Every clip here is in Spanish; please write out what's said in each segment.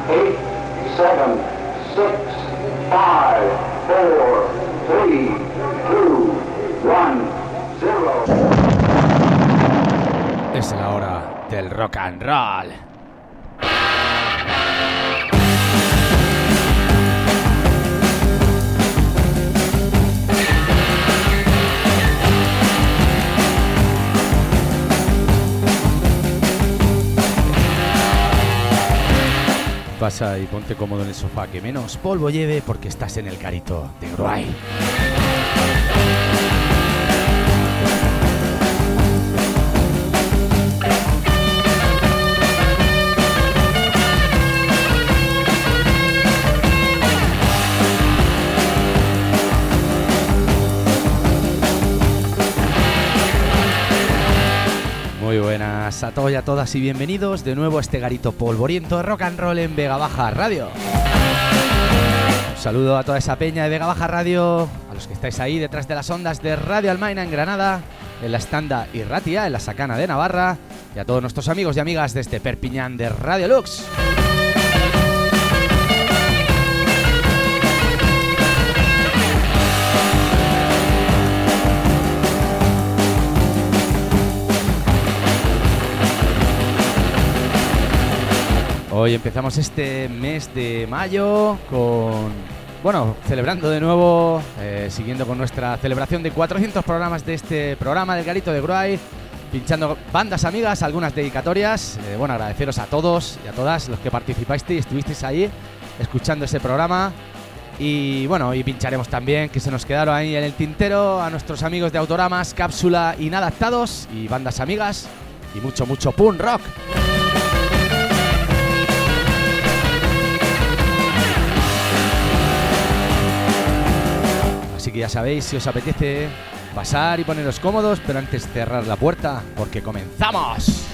8, 7, 6, 5, 4, 3, 2, 1, 0. Es la hora del rock and roll. Pasa y ponte cómodo en el sofá, que menos polvo lleve porque estás en el garito de Gruay. Muy buenas a todos y a todas y bienvenidos de nuevo a este garito polvoriento de rock and roll en Vega Baja Radio. Un saludo a toda esa peña de Vega Baja Radio, a los que estáis ahí detrás de las ondas de Radio Almaina en Granada, en la Estanda y Ratia, en la Sacana de Navarra, y a todos nuestros amigos y amigas desde Perpiñán de Radio Lux. Hoy empezamos este mes de mayo celebrando de nuevo, siguiendo con nuestra celebración de 400 programas de este programa del Garito de Gruay, pinchando bandas amigas, algunas dedicatorias. Agradeceros a todos y a todas los que participasteis y estuvisteis ahí escuchando ese programa. Y y pincharemos también, que se nos quedaron ahí en el tintero, a nuestros amigos de Autoramas, Cápsula, Inadaptados y bandas amigas, y mucho punk rock. Así que ya sabéis, si os apetece pasar y poneros cómodos, pero antes cerrar la puerta, porque comenzamos.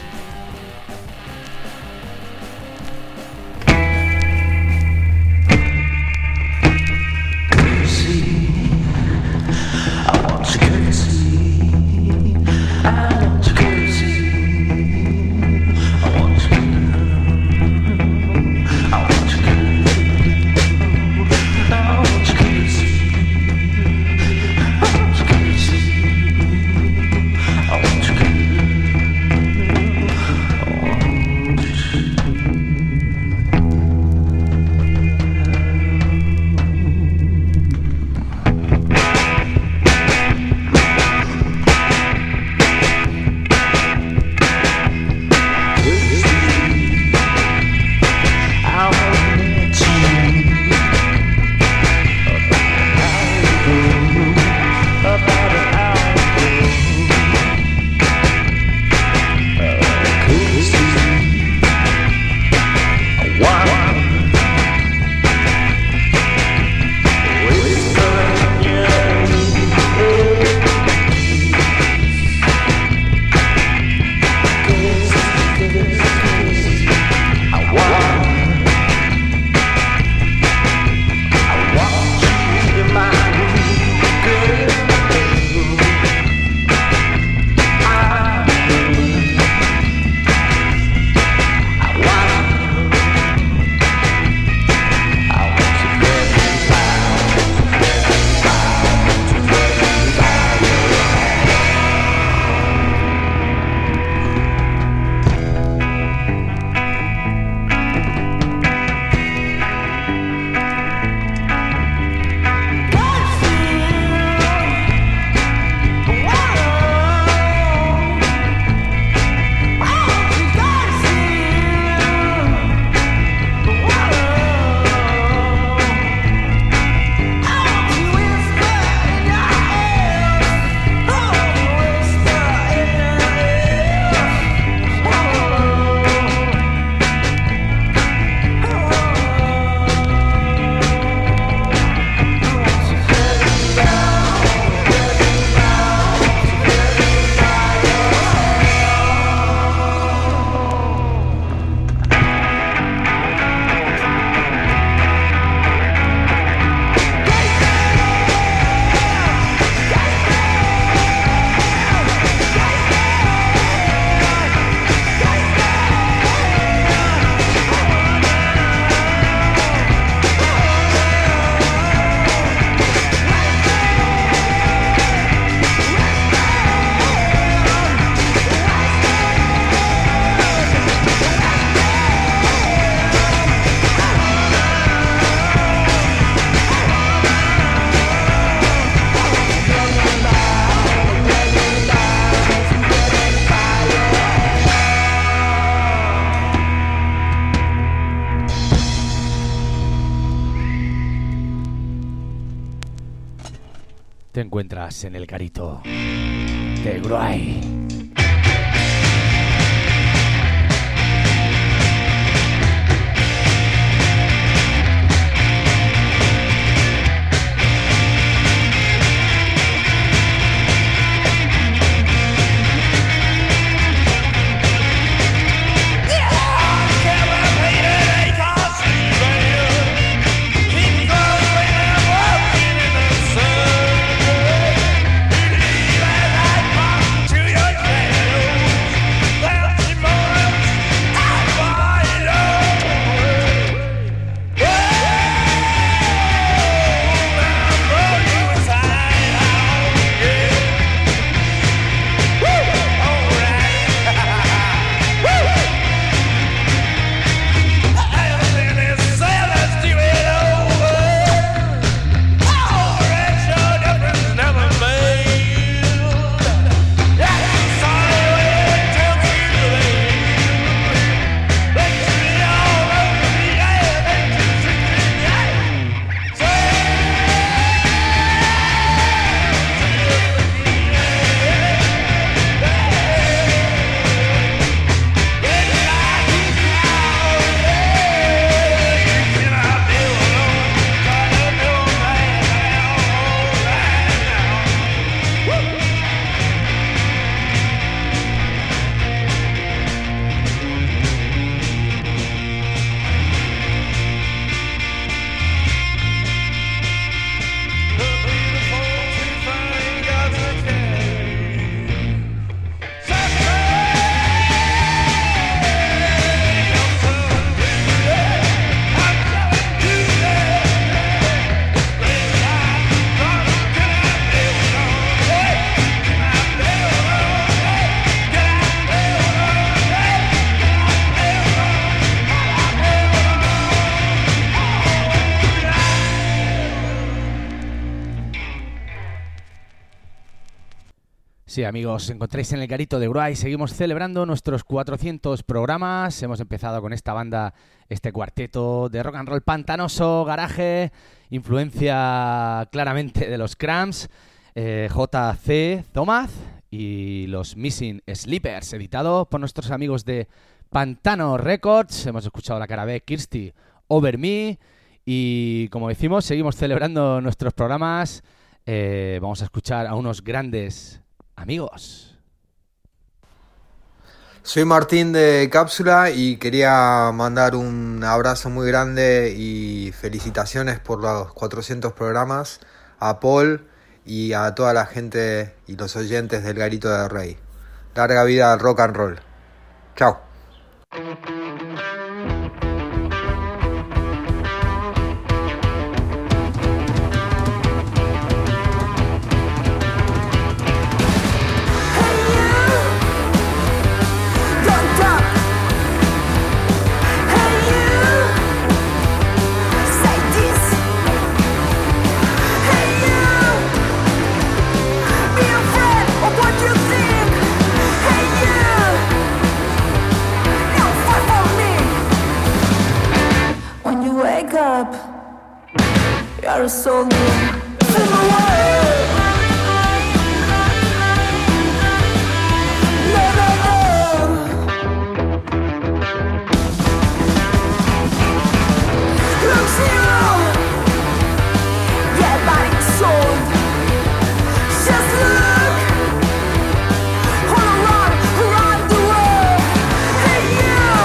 te encuentras en el garito de Gruay. Sí, amigos, os encontráis en el garito de Gruay. Seguimos celebrando nuestros 400 programas. Hemos empezado con esta banda, este cuarteto de rock and roll pantanoso, garaje, influencia claramente de los Cramps, JC Thomas y los Missing Sleepers, editado por nuestros amigos de Pantano Records. Hemos escuchado la cara B, Kirsty Over Me, y como decimos, seguimos celebrando nuestros programas. Vamos a escuchar a unos grandes amigos. Soy Martín de Cápsula y quería mandar un abrazo muy grande y felicitaciones por los 400 programas a Paul y a toda la gente y los oyentes del Garito de Rey. Larga vida al rock and roll. Chao. You're a soldier in my world. No, no, no. Look, zero. Yeah, body and soul. Just look. All around the world. Hey, you.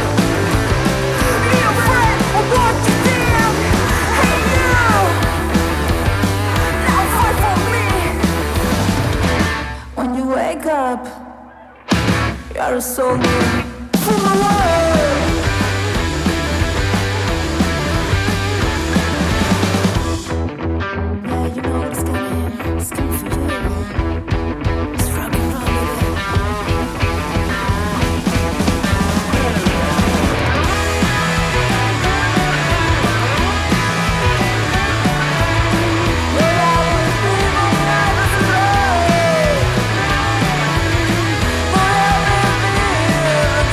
Be a friend of what you think. Hey, you. Now fight for me. When you wake up, you're a soldier for my world. Yeah, you know it's coming for you. It's rock and roll, baby. Forever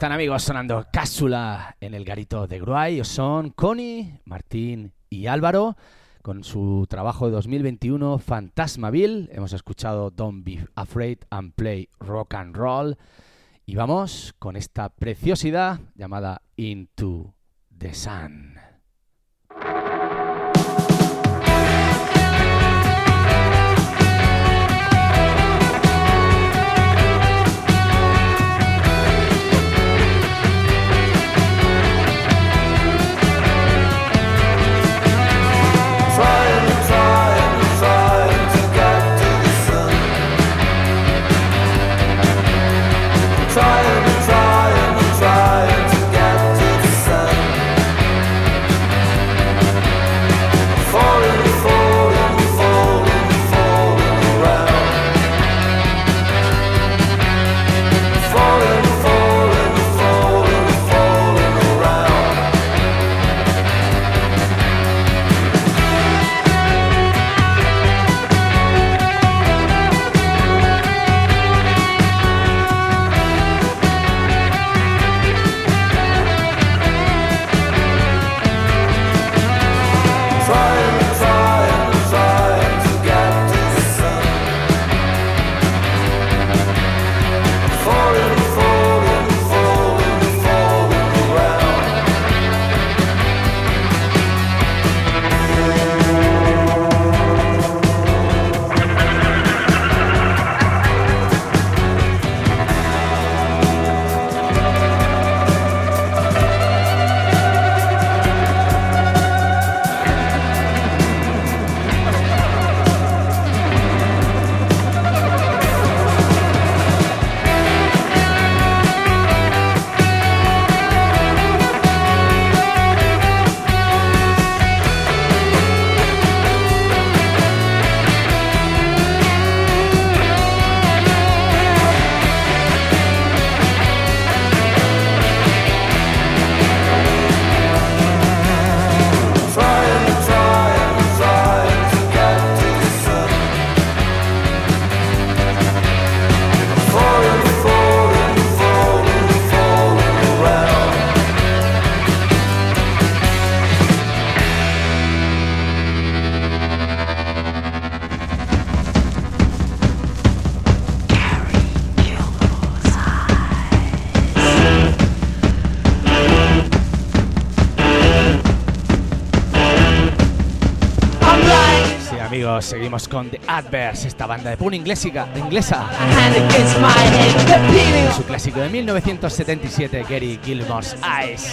están, amigos? Sonando Cápsula en el garito de Gruay. Son Connie, Martín y Álvaro con su trabajo de 2021 Fantasmaville. Hemos escuchado Don't Be Afraid and Play Rock and Roll. Y vamos con esta preciosidad llamada Into the Sun. Seguimos con The Adverse, esta banda de punk inglesa. Su clásico de 1977, Gary Gilmore's Eyes.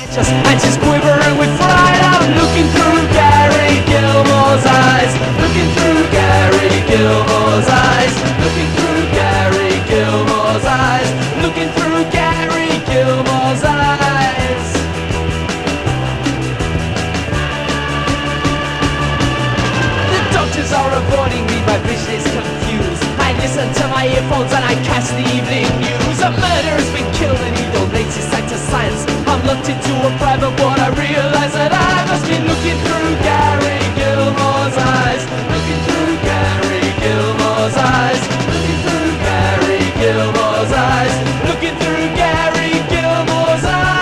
Are avoiding me, my vision is confused. I listen to my earphones and I catch the evening news. A murder has been killed and he donates his sight to science. I'm looked into a private ward, I realize that I must be looking through Gary Gilmore's eyes. Looking through Gary Gilmore's eyes. Looking through Gary Gilmore's eyes. Looking through Gary Gilmore's eyes.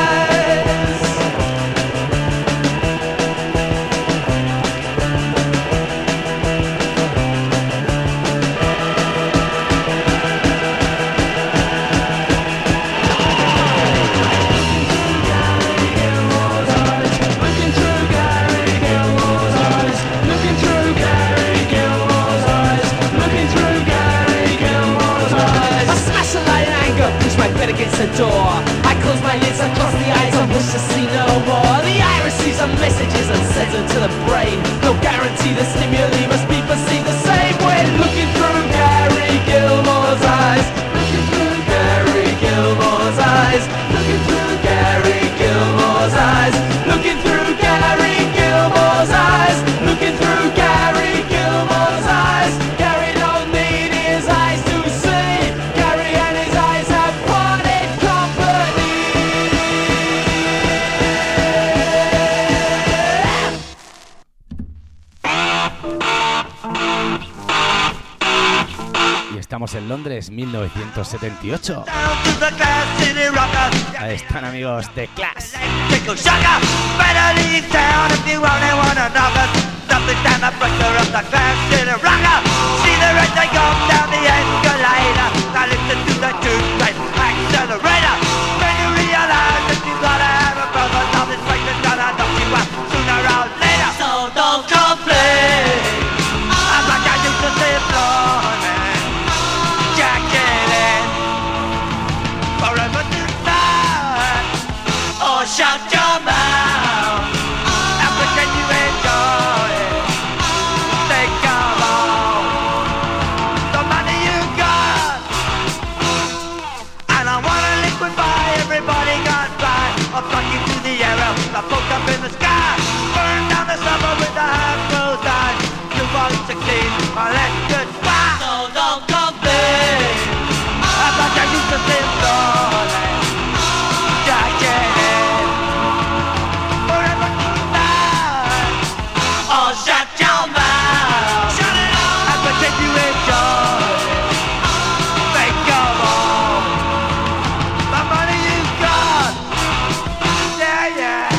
Against the door, I close my lids and close the eyes and wish to see no more. The iris sees the messages and sends them to the brain. No guarantee the stimuli must be perceived the same way. Looking through Gary Gilmore's eyes. Looking through Gary Gilmore's eyes. Looking through Gary Gilmore's eyes. Looking through Gary Gilmore's eyes. Looking through Gary Gilmore's eyes. Gary don't need his eyes to see. Gary and his eyes have parted company. y estamos en Londres, 1978. Ahí están, amigos de Clash. So don't complain. I'm like I used to live morning. Jack it in. Forever tonight. Or shut your mouth and pretend you enjoy it. Think of all the money you got. And I wanna liquefy everybody gone by. I'll fuck you to the arrow, I poke up in the sky. Burn down the summer with the half closed eyes. You won't succeed unless goodbye. So don't complain about your use of this story. Jack it in. Forever tonight. Oh, shut your mouth. Shut it off. And pretend you enjoy it. Think of all the money you got. Yeah, yeah.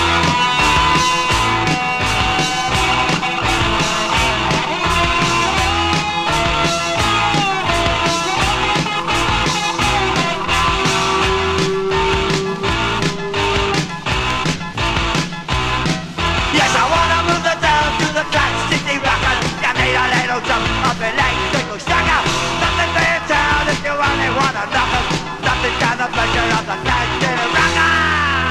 Yes, I wanna move the town to the Clash City Rockers. You need a little jump up electrical sugar. Nothing for your town if you only wanna knock 'em. Nothing down the pleasure of the Clash City Rockers.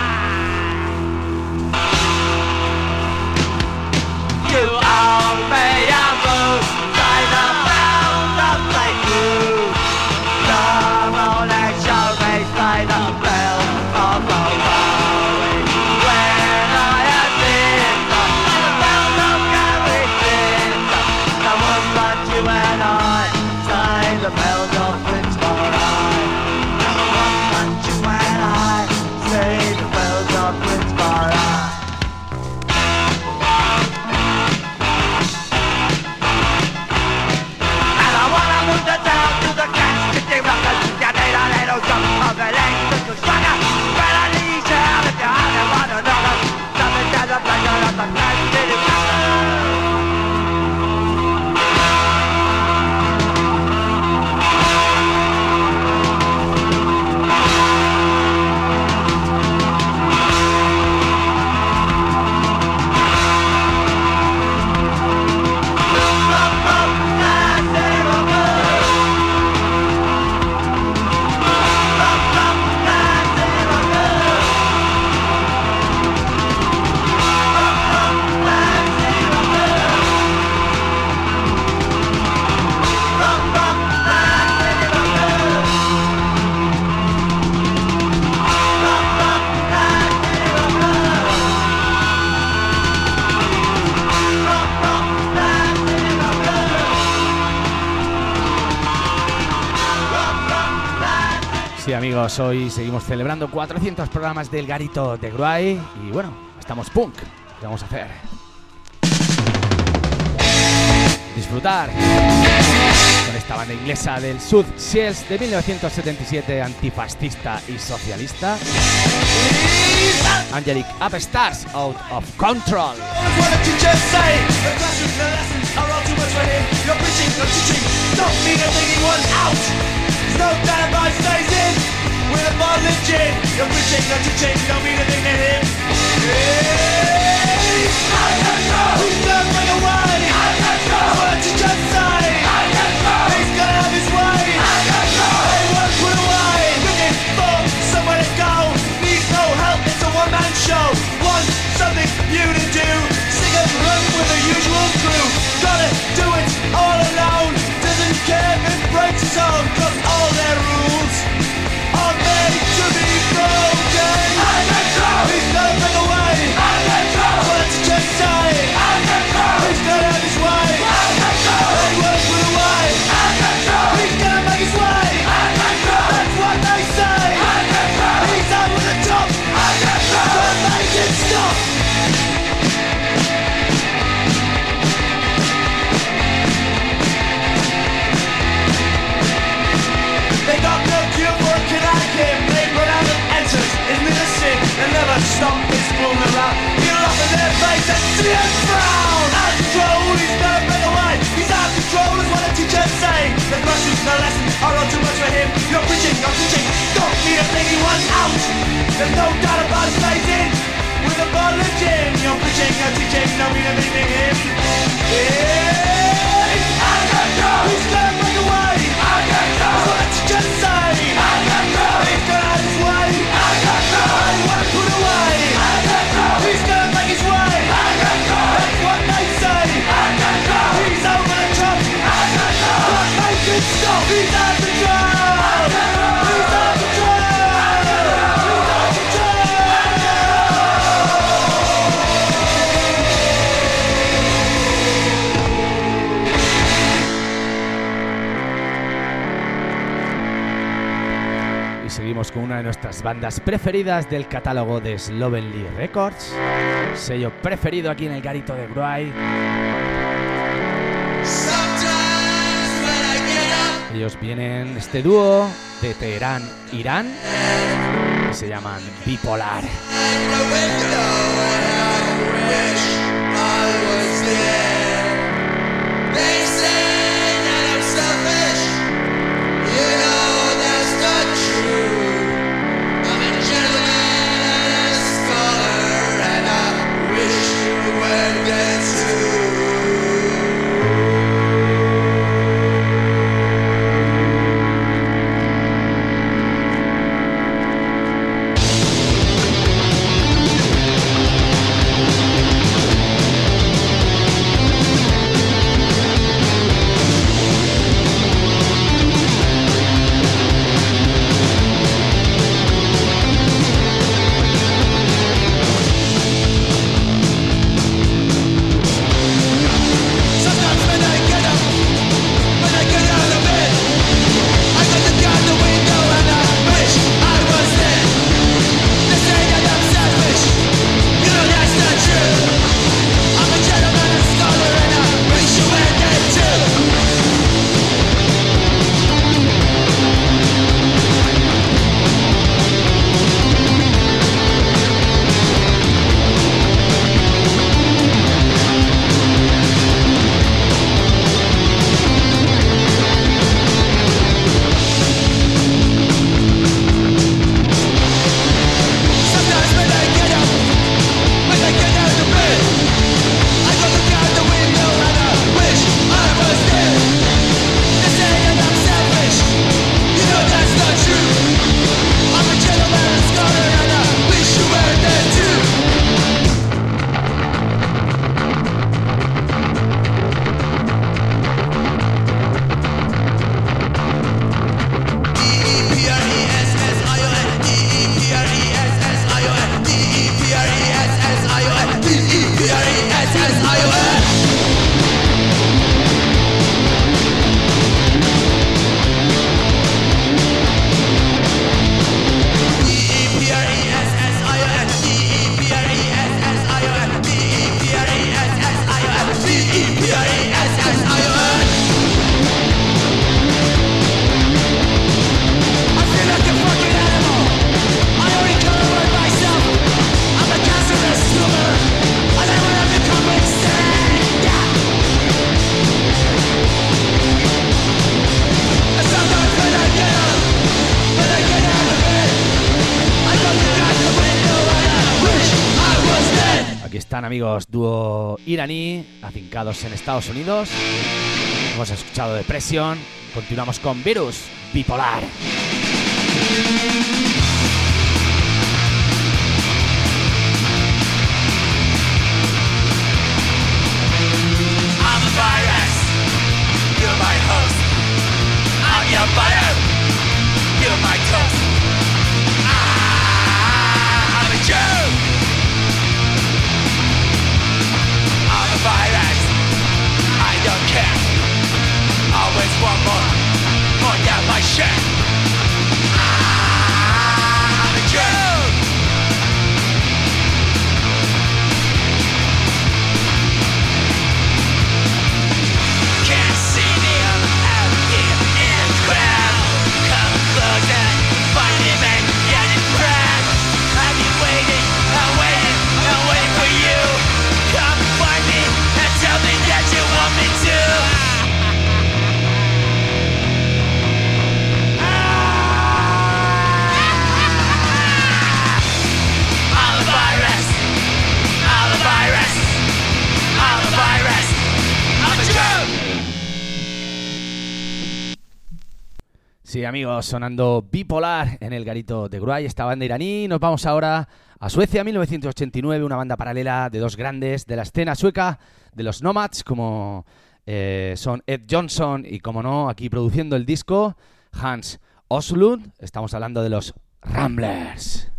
You owe me a move, by the pound of my food. Come on and show me by the bell of the world. When I have been the bell of Gary Winter, I won't let you and I say the bells of Fitzroy. I won't let you and I say the bells of Fitzroy. And I wanna move the town to the Clash City Rockers. You need a little jump of electrical sugar. But I need you if you only wanna know us. Nothing does the pleasure of the Clash City Rockers. Sí, amigos, hoy seguimos celebrando 400 programas del Garito de Gruay y bueno, estamos punk. ¿Qué vamos a hacer? Disfrutar con esta banda inglesa del South Shields de 1977, antifascista y socialista. Angelic Upstarts, Out of Control. What did you just say? The classroom, the lessons are all too much for him. You're preaching, you're teaching. Don't need a thinking one out. No damn I stays in with a bottle of gin. You're preaching, you're teaching. Don't mean a thing to him. Hey, he's gonna bring away. What did you just say? He's gonna have his way. They won't put away. Looking for somewhere to go. Needs no help. It's a one-man show. Want something new to do. Sing and run with the usual crew. Gotta do it all alone. Doesn't care if it breaks his own. Cause all their rules are made to be broken. He's gonna bring away. What did you just say? He's gonna have his way. They won't put away. He's gonna make his way. That's what they say. He's over the top. Don't make it stop. sexy and proud. Out of control, he's gonna break away. He's out of control, is what the teachers say. The questions, the lessons are all too much for him. You're preaching, don't need a thing, he wants out. There's no doubt about it, stays in with a bottle of gin. You're preaching, you're teaching, no mean a thing to him. Yeah, I got go. He's gonna break away. I got go. That's what the teachers say. I got go. He's gonna have his way. I got go. I want to put away. I got go. He's gonna make his way. I got go. That's what they say. I got go. He's over the top. I got go. What makes it stop? He's out of control. I got go. He's out of control. Seguimos con una de nuestras bandas preferidas del catálogo de Slovenly Records, sello preferido aquí en el Garito de Gruay. Ellos vienen, este dúo de Teherán, Irán, y se llaman Bipolar. Amigos, dúo iraní, afincados en Estados Unidos. Hemos escuchado Depression. Continuamos con Virus, Bipolar. I'm a virus, you're my host. I'm your butter, you're my toast. I'm a Jew. Virus, I don't care. Always want more than my share. I'm a Jew. Can't see me, I'm out here in the crowd. Come close and find me, man, getting proud. I've been waiting, I'm waiting for you. Sí, amigos, sonando Bipolar en el garito de Gruay, esta banda iraní. Nos vamos ahora a Suecia, 1989, una banda paralela de dos grandes de la escena sueca, de los Nomads, como son Ed Johnson y, como no, aquí produciendo el disco, Hans Oslund. Estamos hablando de los Ramblers.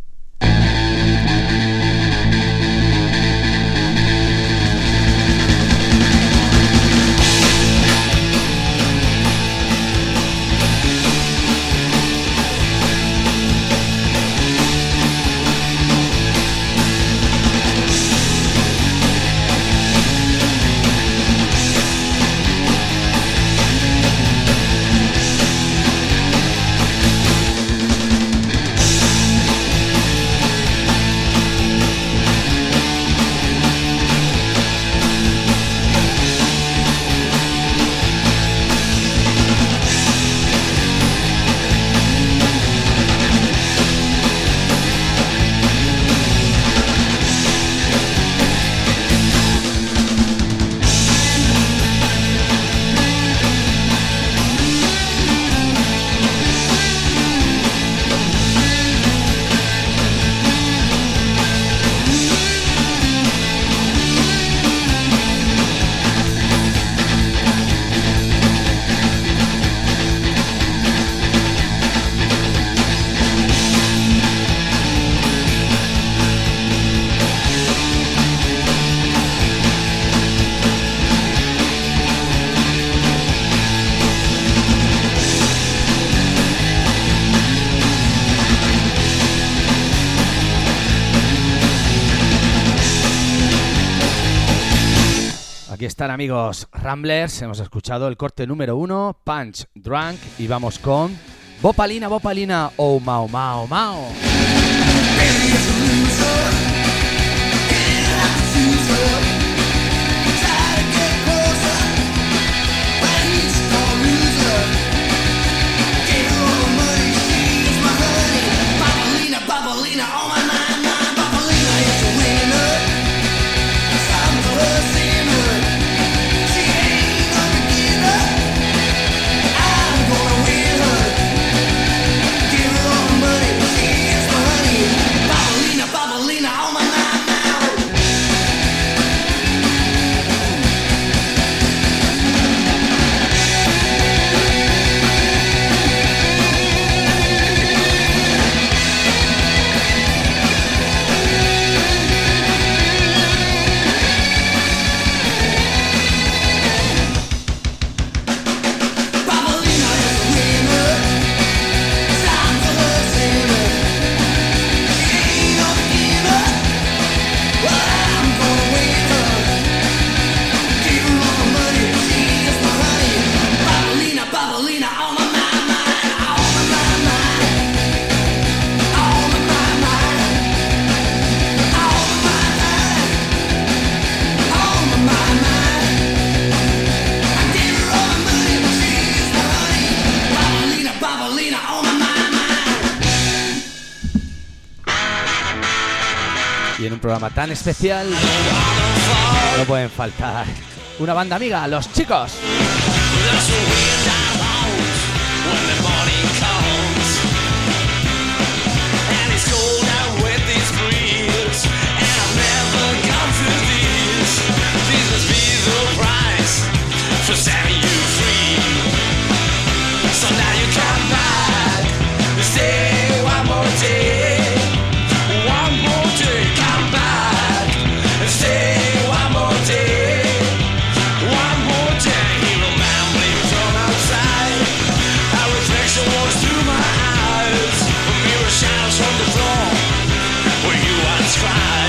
Aquí están, amigos, Ramblers. Hemos escuchado el corte número 1, Punch Drunk, y vamos con Bopalina, Bopalina, oh Mao, Mao, Mao. Y en un programa tan especial no pueden faltar una banda amiga, Los Chicos.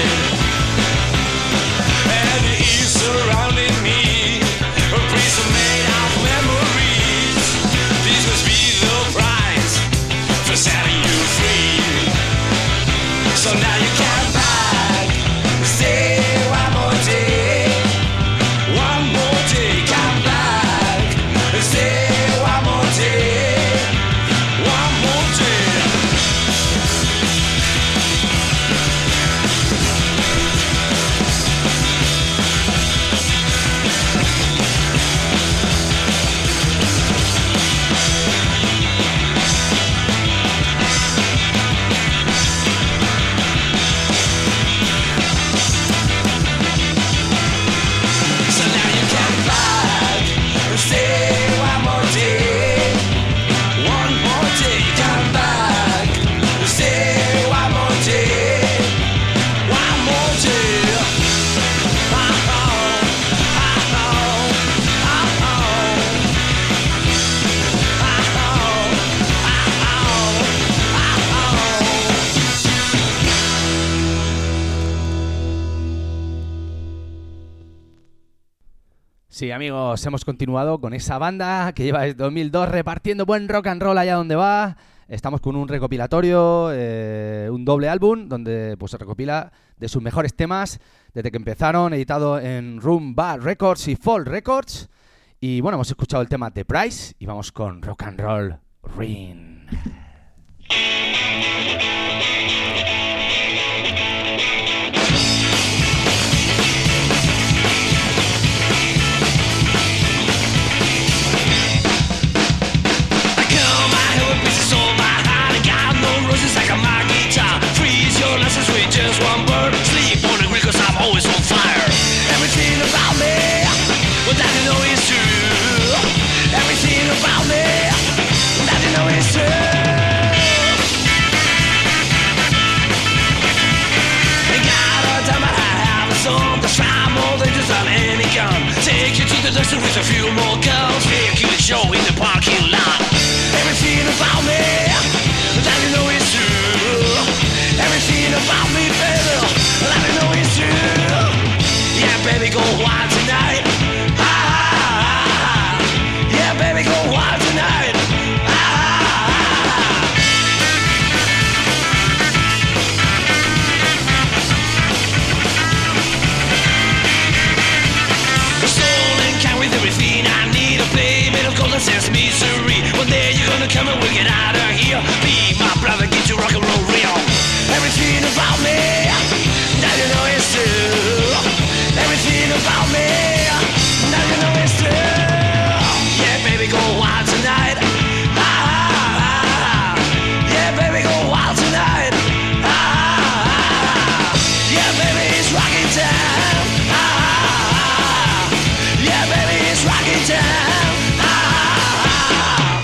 Surrounding me, a piece of me. Sí, amigos, hemos continuado con esa banda que lleva desde 2002 repartiendo buen rock and roll allá donde va. Estamos con un recopilatorio, un doble álbum donde pues, se recopila de sus mejores temas desde que empezaron, editado en Room Bar Records y Fall Records. Y bueno, hemos escuchado el tema The Price y vamos con Rock and Roll Ring. Just one bird, sleep on the grid 'cause I'm always on fire. Everything about me, that you know is true. Everything about me, that you know is true. Ain't got a time I have a song that's far more than just on any gun. Take you to the desert with a few more girls, make you a show in the parking lot. Everything about me, that you know is true. Everything about me, baby, let me know it's true. Yeah, baby, go wild tonight. Ah, ah, ah. Yeah, baby, go wild tonight. Ah, ah, ah. Stolen can with everything I need. A play made of gold and sense misery. One day you're gonna come and we'll get out of here. Be my brother, get your rock and roll real. Everything about me, now you know it's true. Everything about me, now you know it's true. Yeah, baby, go wild tonight. Ah, ah, ah. Yeah, baby, go wild tonight. Ah, ah, ah. Yeah, baby, it's rocking time. Ah, ah, ah. Yeah, baby, it's rocking time. Ah, ah,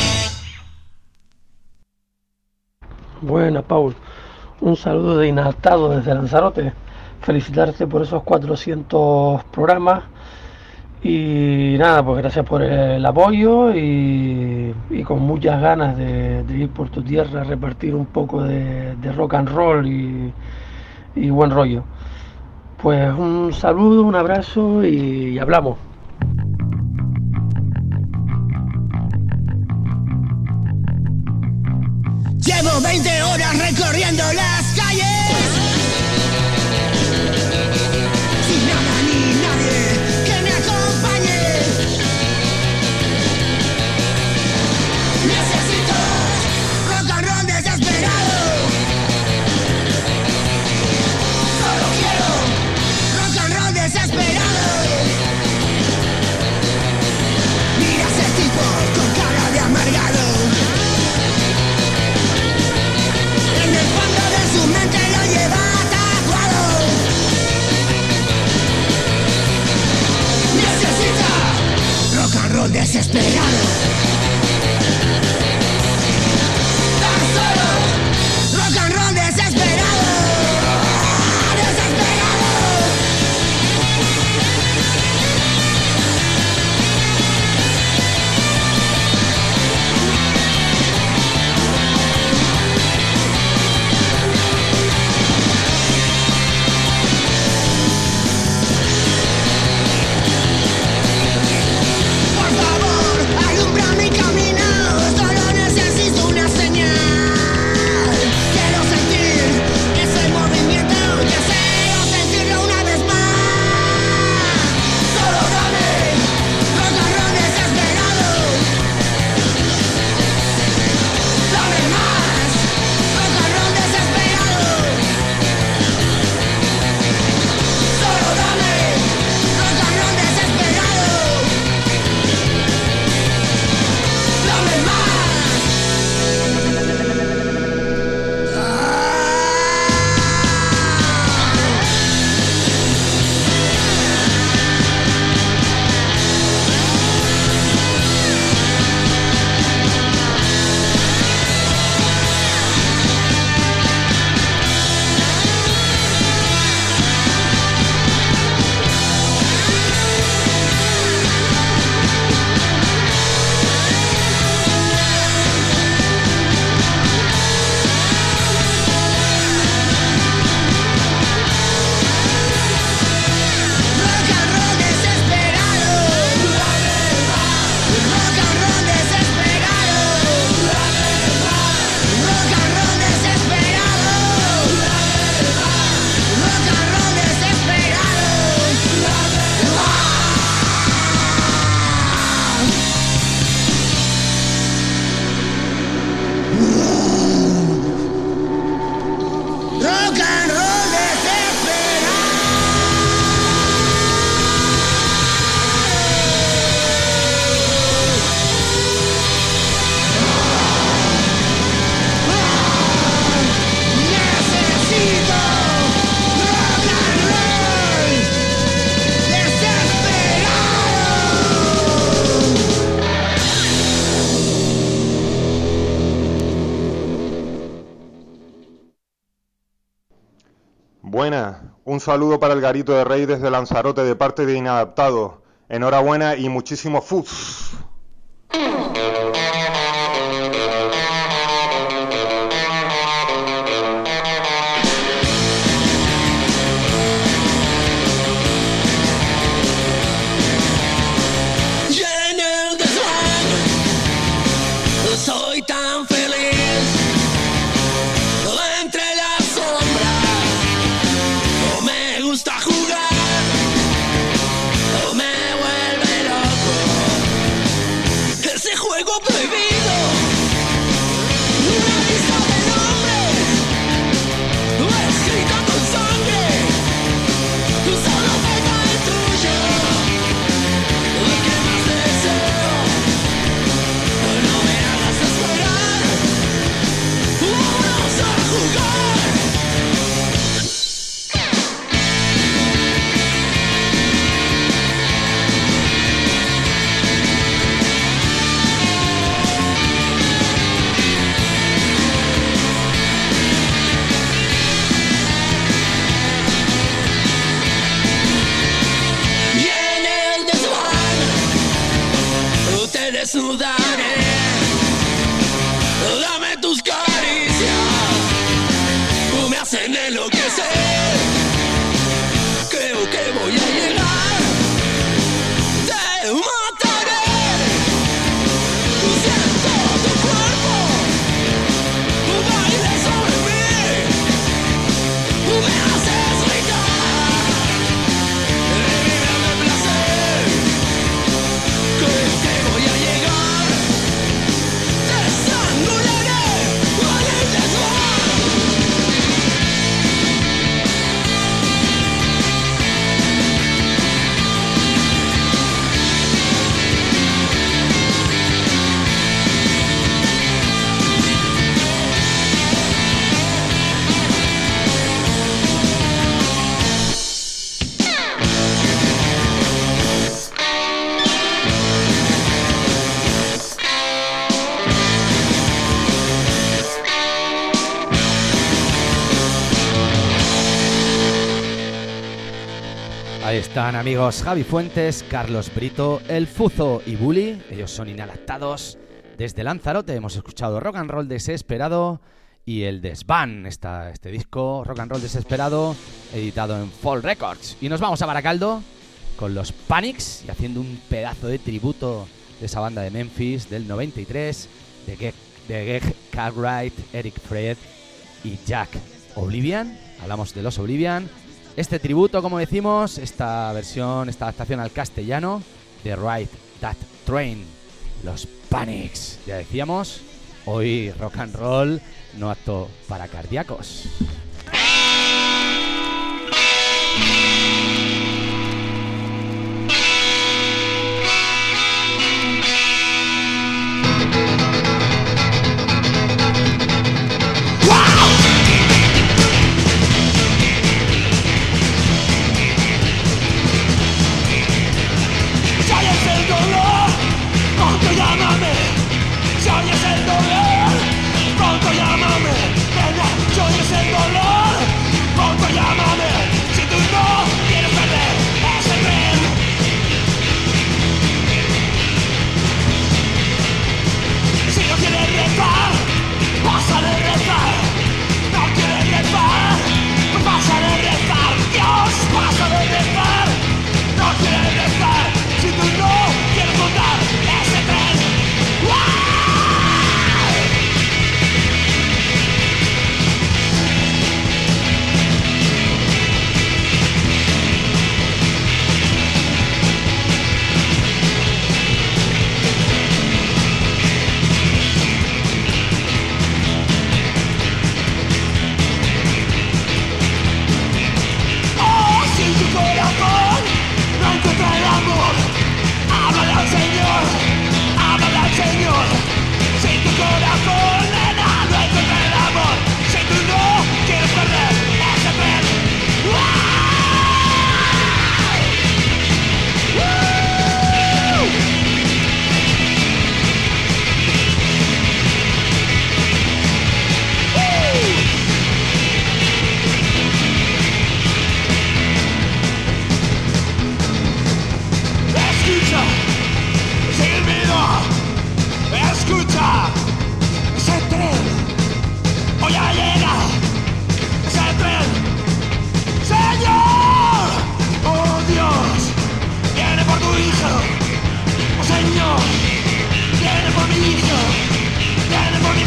ah. Buena, Paul. Un saludo de inadaptado desde Lanzarote. Felicitarte por esos 400 programas. Y nada, pues gracias por el apoyo y con muchas ganas de ir por tu tierra a repartir un poco de rock and roll y buen rollo. Pues un saludo, un abrazo y hablamos. Llevo 20 horas recorriendo las calles sin nada ni nadie que me acompañe. Necesito rock and roll desesperado. Solo quiero rock and roll desesperado. Mira a ese tipo con cara de amargado. En el fondo de su mente lo lleva tatuado. Necesita rock and roll desesperado. Tan solo rock and roll desesperado. Desesperado. Por favor, alúmbrame. Buenas, un saludo para el Garito de Rey desde Lanzarote de parte de Inadaptado. Enhorabuena y muchísimo fus. Soy tan feliz entre las sombras. No me gusta jugar, no me vuelve loco. Ese juego prohibido, una lista de nombres, escrita con sangre. Solo falta el tuyo, lo que más deseo. No me hagas esperar, vamos a jugar. Y en el desván te desnudaré. Dame tus caricias, me hacen enloquecer. Creo que voy a llegar, te mataré. Siento tu cuerpo, baile sobre mí. Me haces gritar, revivirme el placer. Creo que voy a llegar, te estrangularé con el desván. Ahí están, amigos, Javi Fuentes, Carlos Brito, El Fuzo y Bully. Ellos son Inadaptados. Desde Lanzarote hemos escuchado Rock and Roll Desesperado y el Desván, este disco Rock and Roll Desesperado, editado en Fall Records. Y nos vamos a Baracaldo con los Panics y haciendo un pedazo de tributo de esa banda de Memphis del 93 de Greg Cartwright, Eric Fred y Jack Oblivion. Hablamos de los Oblivion. Este tributo, como decimos, esta versión, esta adaptación al castellano de Ride That Train, los Panics. Ya decíamos, hoy rock and roll, no apto para cardíacos. Llámame, pronto llámame, ven, yo es el dolor.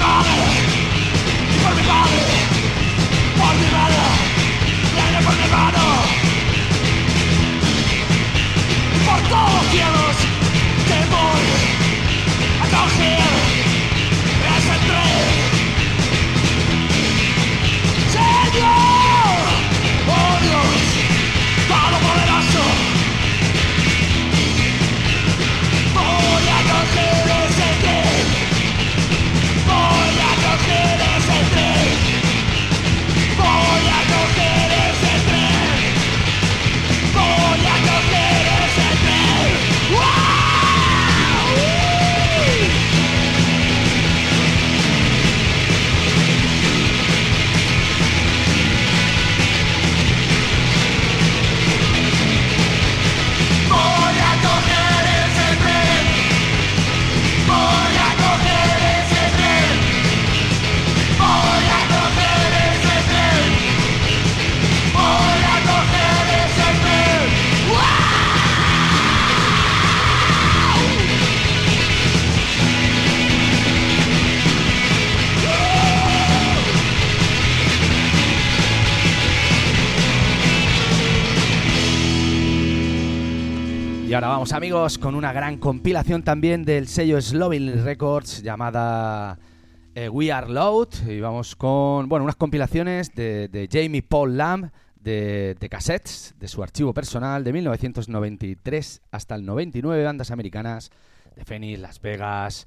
Y ahora vamos, amigos, con una gran compilación también del sello Slovenly Records llamada We Are Loud. Y vamos con, bueno, unas compilaciones de Jamie Paul Lamb de cassettes de su archivo personal de 1993 hasta el 99, bandas americanas de Phoenix, Las Vegas,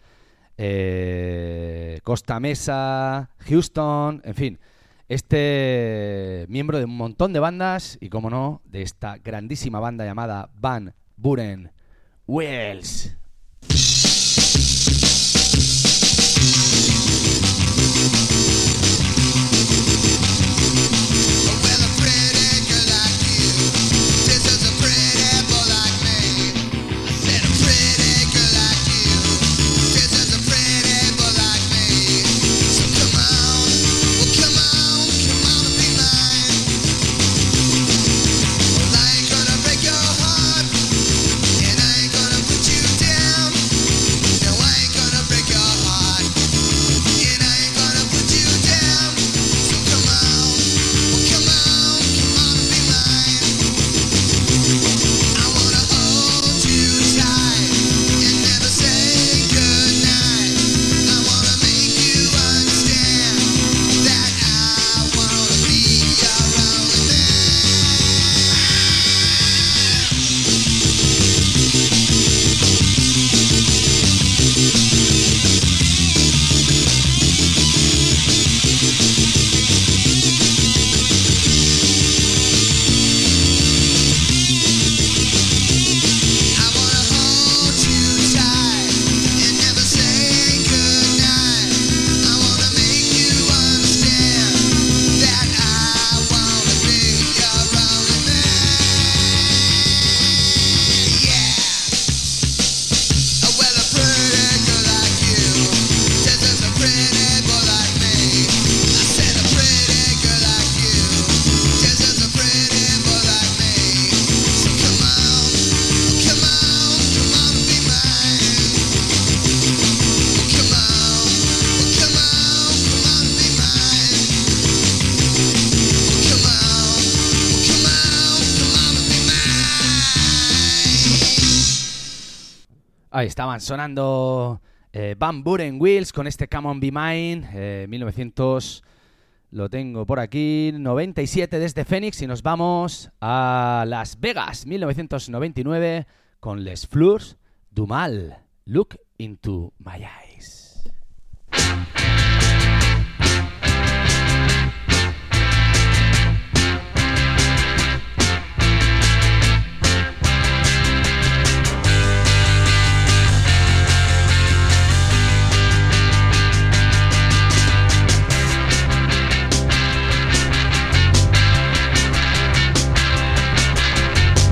Costa Mesa, Houston, en fin. Este miembro de un montón de bandas y, como no, de esta grandísima banda llamada Van Buren Wheels. Ahí estaban sonando Van Buren Wheels con este Come On Be Mine, 1900, lo tengo por aquí, 97 desde Phoenix, y nos vamos a Las Vegas, 1999, con Les Fleurs du Mal, Look Into My Eyes.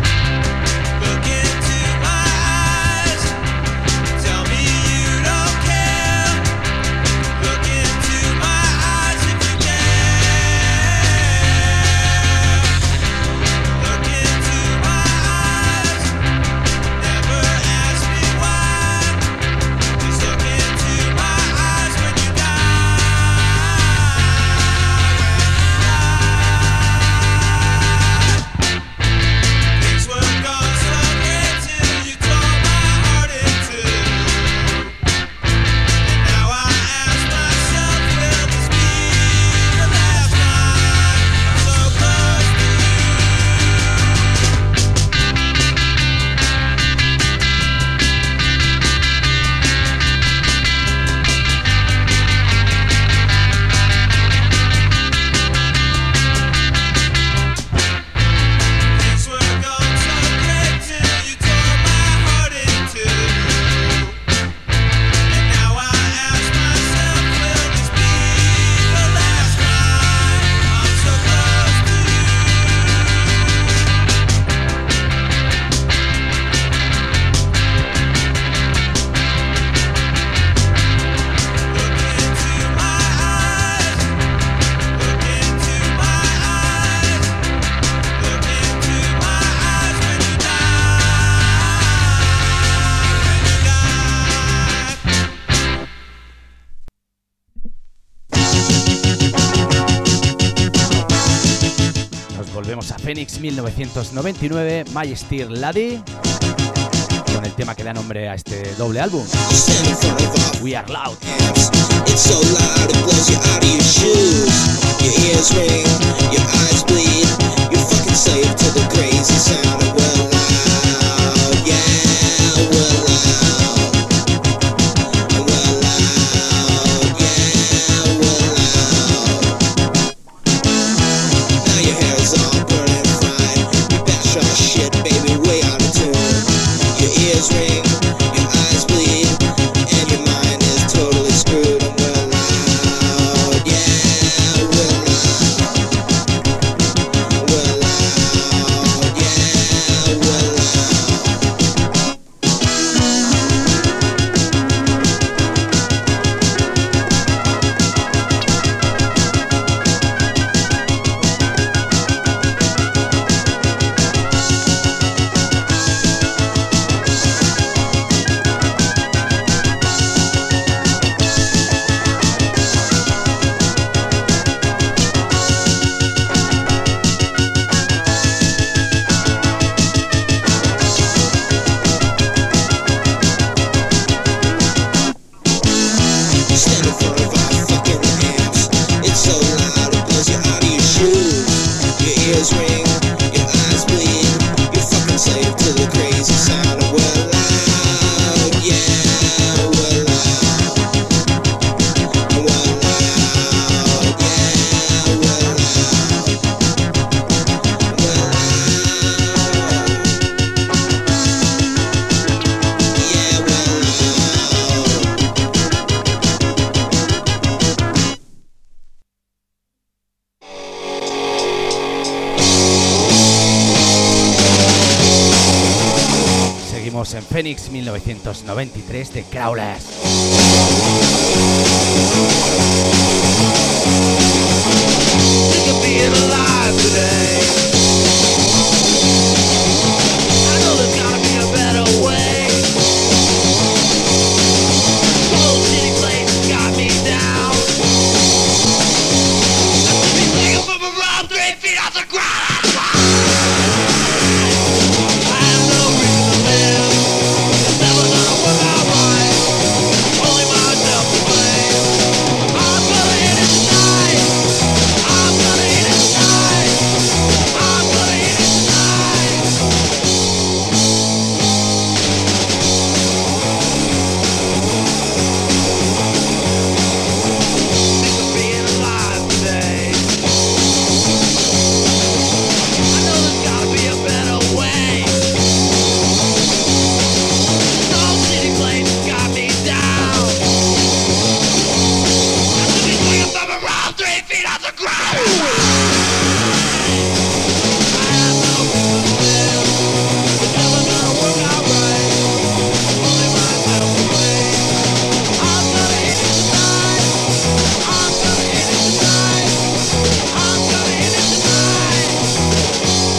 Look into my eyes, tell me you don't care. Seguimos a Phoenix 1999, My Steel Laddie, con el tema que da nombre a este doble álbum, We Are Loud. It's so loud it blows you out of your shoes. Your ears ring, your eyes bleed. You're fucking slave to the crazy sound of we're loud. Yeah, we're loud. And we're loud. Yeah, we're loud. Now your hair is all burning fried. You bash all shit, baby, way out of tune. Your ears ring, your eyes bleed, and your mind is totally screwed. And we're loud. Yeah, we're loud. We're loud. Yeah, we're loud. Stand in front of our fucking amps. It's so loud it blows you out of your shoes. Your ears ring, your eyes bleed. You're fucking slave to the crazy sound of we're loud. Yeah, we're loud. And we're loud. Yeah, we're loud. We're loud. Yeah, we're loud. Seguimos en Phoenix 1993 de Crawlers. Think of being alive today. I know there's gotta be a better way. Cold city place got me down. I should be singing from around 3 feet off the ground. I have no reason to live. It's never gonna work out right. Only myself to blame. I'm gonna hit it tonight. I'm gonna hit it tonight. I'm gonna hit it tonight. Think of being alive today. I know there's gotta be a better way. This old city place got me down. I should be swinging from around 3 feet off the ground. I have no reason to live. It's never gonna work out right. Only myself to blame. I'm gonna hit it tonight. I'm gonna hit it tonight. I'm gonna hit it tonight.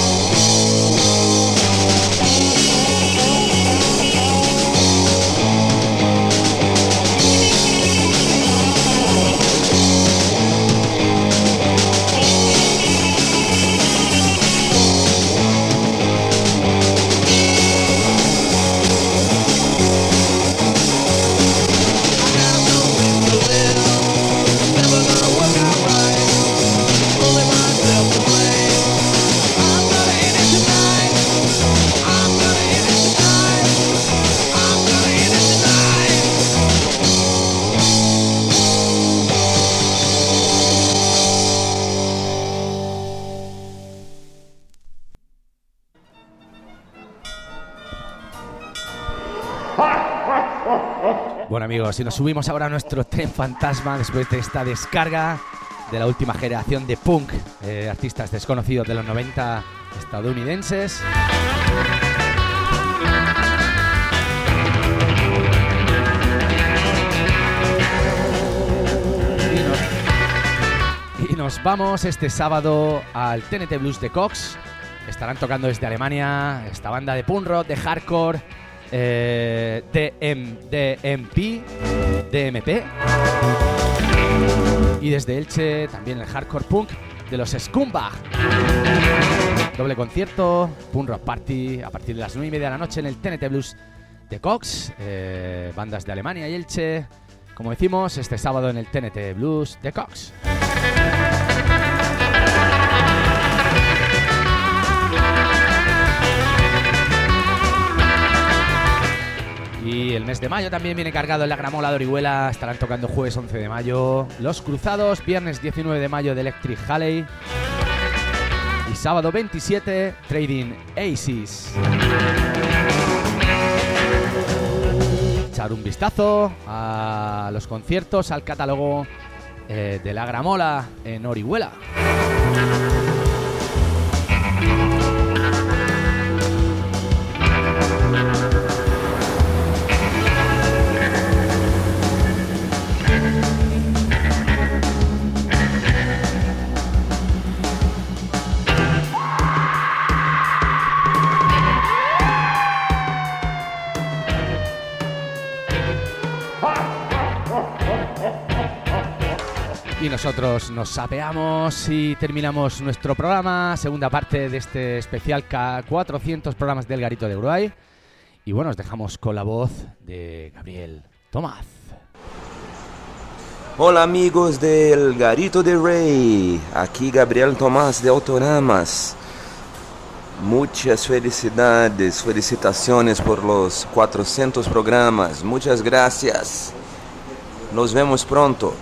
Bueno amigos, y nos subimos ahora a nuestro tren fantasma después de esta descarga de la última generación de punk, artistas desconocidos de los 90 estadounidenses. Y nos vamos este sábado al TNT Blues de Cox. Estarán tocando desde Alemania esta banda de punk rock, de hardcore, DMP, y desde Elche también el hardcore punk de los Scumbag. doble concierto, Punk Rock Party, a partir de las 9:30 de la noche en el TNT Blues de Cox, bandas de Alemania y Elche, como decimos, este sábado en el TNT Blues de Cox. Y el mes de mayo también viene cargado en la Gramola de Orihuela. Estarán tocando jueves 11 de mayo Los Cruzados, viernes 19 de mayo de Electric Halley y sábado 27 Trading Aces. Echar un vistazo a los conciertos, al catálogo de la Gramola en Orihuela. Y nosotros nos sapeamos y terminamos nuestro programa, segunda parte de este especial 400 programas del Garito de Gruay. Y bueno, os dejamos con la voz de Gabriel Tomás. Hola amigos del Garito de Rey, aquí Gabriel Tomás de Autoramas. Muchas felicidades, felicitaciones por los 400 programas, muchas gracias. Nos vemos pronto.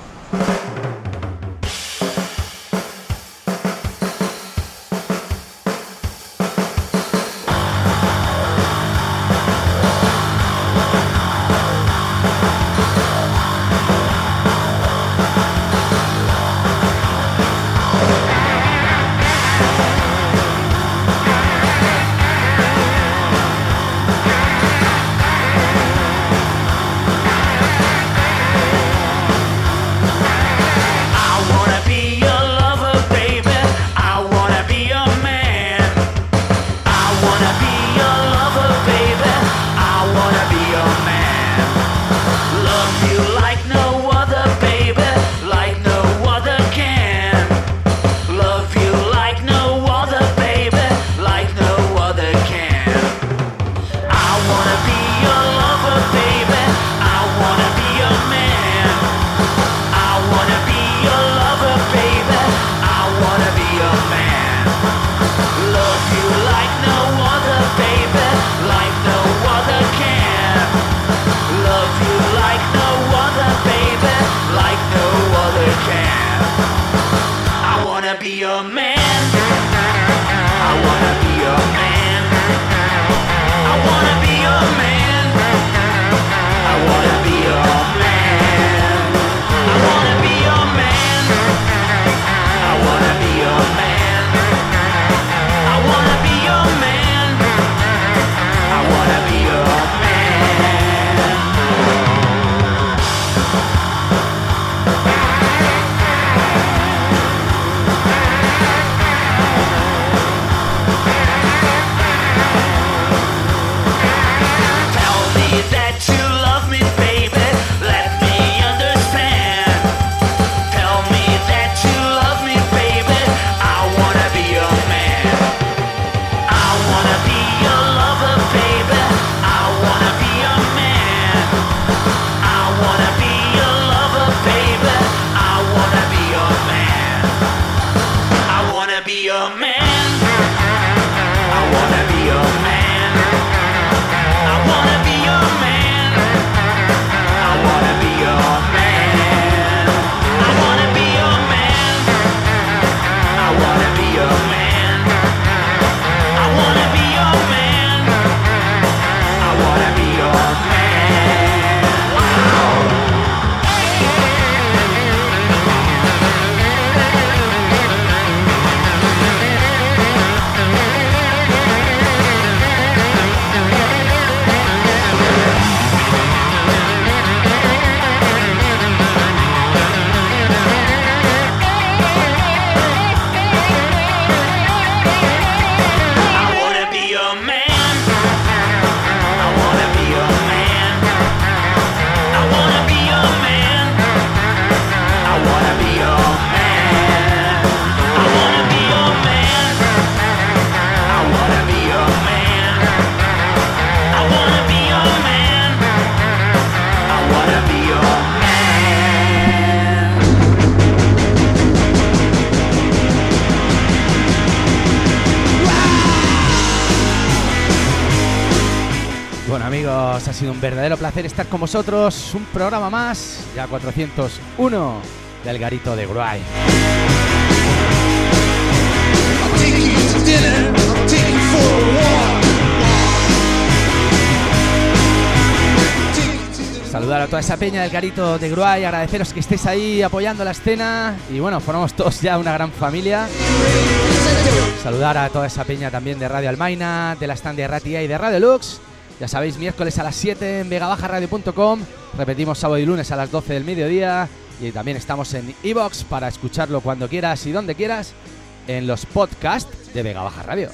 Chicos, ha sido un verdadero placer estar con vosotros. Un programa más, ya 401 del Garito de Gruay. Saludar a toda esa peña del Garito de Gruay, agradeceros que estéis ahí apoyando la escena y bueno, formamos todos ya una gran familia. Saludar a toda esa peña también de Radio Almaina, de la stand de Ratia y de Radio Lux. Ya sabéis, miércoles a las 7 en vegabajarradio.com. Repetimos sábado y lunes a las 12 del mediodía. Y también estamos en iVoox para escucharlo cuando quieras y donde quieras en los podcasts de Vega Baja Radio.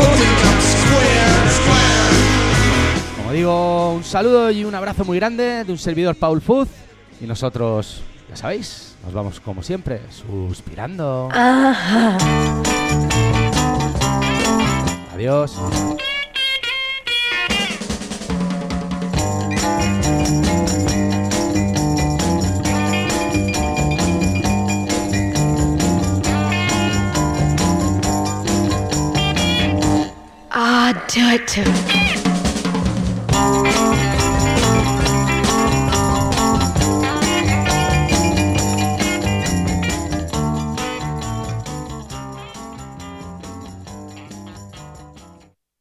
Como digo, un saludo y un abrazo muy grande de un servidor Paul Fuz. Y nosotros, ya sabéis, nos vamos como siempre, suspirando. Ajá. Adiós. Do it to me.